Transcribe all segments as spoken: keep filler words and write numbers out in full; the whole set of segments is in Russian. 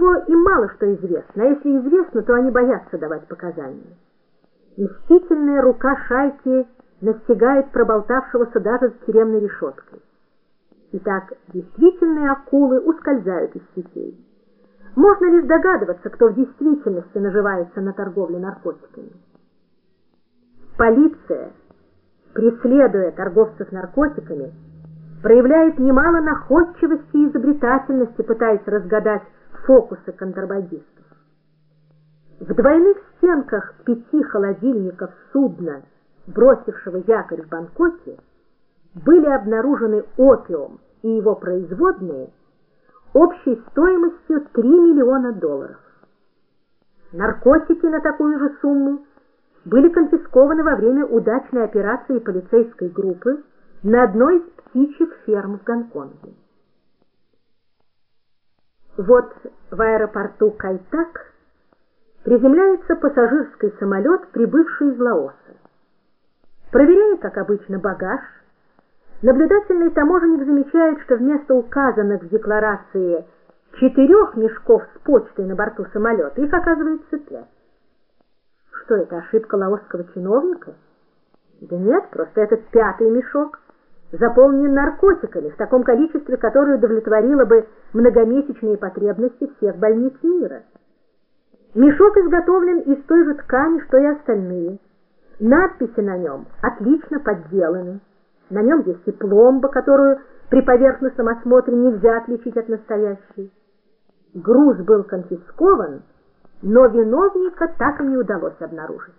всего, им мало что известно, а если известно, то они боятся давать показания. Мстительная рука шайки настигает проболтавшегося даже за тюремной решеткой. Итак, действительные акулы ускользают из сетей. Можно лишь догадываться, кто в действительности наживается на торговле наркотиками. Полиция, преследуя торговцев наркотиками, проявляет немало находчивости и изобретательности, пытаясь разгадать фокусы контрабандистов. В двойных стенках пяти холодильников судна, бросившего якорь в Бангкоке, были обнаружены опиум и его производные общей стоимостью три миллиона долларов. Наркотики на такую же сумму были конфискованы во время удачной операции полицейской группы на одной из птичьих ферм в Гонконге. Вот в аэропорту Кайтак приземляется пассажирский самолет, прибывший из Лаоса. Проверяя, как обычно, багаж, наблюдательный таможенник замечает, что вместо указанных в декларации четырех мешков с почтой на борту самолета их оказывается пять. Что это, ошибка лаосского чиновника? Да нет, просто этот пятый мешок заполнен наркотиками в таком количестве, которое удовлетворило бы многомесячные потребности всех больниц мира. Мешок изготовлен из той же ткани, что и остальные. Надписи на нем отлично подделаны. На нем есть и пломба, которую при поверхностном осмотре нельзя отличить от настоящей. Груз был конфискован, но виновника так и не удалось обнаружить.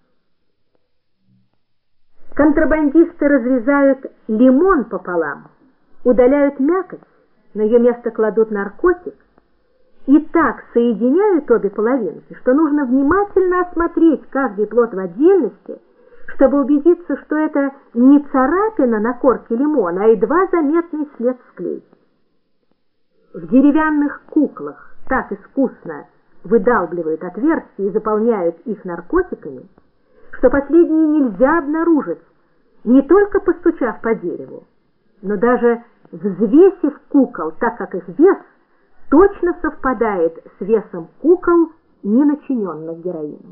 Контрабандисты разрезают лимон пополам, удаляют мякоть, на ее место кладут наркотик и так соединяют обе половинки, что нужно внимательно осмотреть каждый плод в отдельности, чтобы убедиться, что это не царапина на корке лимона, а едва заметный след склейки. В деревянных куклах так искусно выдалбливают отверстия и заполняют их наркотиками, что последние нельзя обнаружить, не только постучав по дереву, но даже взвесив кукол, так как их вес точно совпадает с весом кукол, не начиненных героином.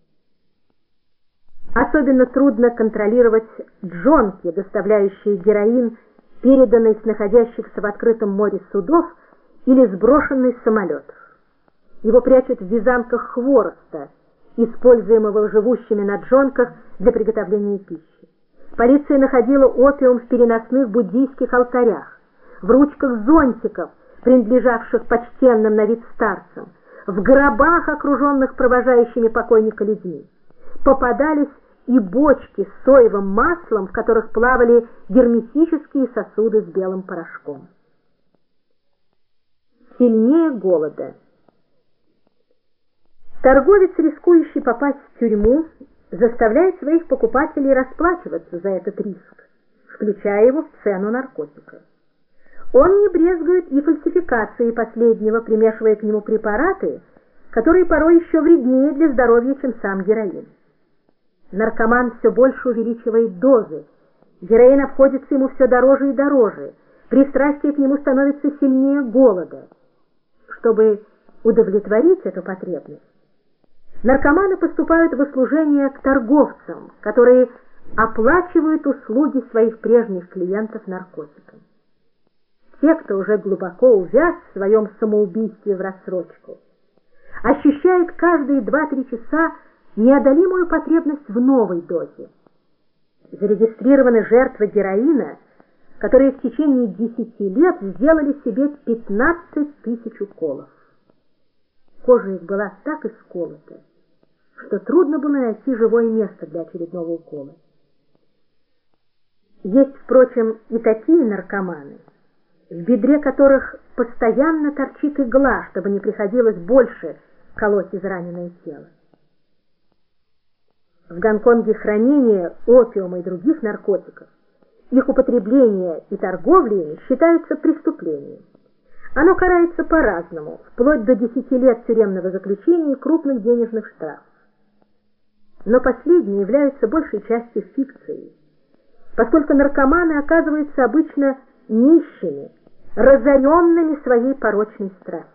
Особенно трудно контролировать джонки, доставляющие героин, переданный с находящихся в открытом море судов или сброшенный с самолетов. Его прячут в вязанках хвороста, используемого живущими на джонках для приготовления пищи. Полиция находила опиум в переносных буддийских алтарях, в ручках зонтиков, принадлежавших почтенным на вид старцам, в гробах, окруженных провожающими покойника людьми. Попадались и бочки с соевым маслом, в которых плавали герметические сосуды с белым порошком. Сильнее голода. Торговец, рискующий попасть в тюрьму, заставляет своих покупателей расплачиваться за этот риск, включая его в цену наркотика. Он не брезгует и фальсификацией последнего, примешивая к нему препараты, которые порой еще вреднее для здоровья, чем сам героин. Наркоман все больше увеличивает дозы, героин обходится ему все дороже и дороже, пристрастие к нему становится сильнее голода. Чтобы удовлетворить эту потребность, наркоманы поступают в услужение к торговцам, которые оплачивают услуги своих прежних клиентов наркотиками. Те, кто уже глубоко увяз в своем самоубийстве в рассрочку, ощущают каждые два-три часа неодолимую потребность в новой дозе. Зарегистрированы жертвы героина, которые в течение десяти лет сделали себе пятнадцать тысяч уколов. Кожа их была так исколота, что трудно было найти живое место для очередного укола. Есть, впрочем, и такие наркоманы, в бедре которых постоянно торчит игла, чтобы не приходилось больше колоть израненное тело. В Гонконге хранение опиума и других наркотиков, их употребление и торговля ими считаются преступлением. Оно карается по-разному, вплоть до десяти лет тюремного заключения и крупных денежных штрафов. Но последние являются большей частью фикцией, поскольку наркоманы оказываются обычно нищими, разоренными своей порочной страстью.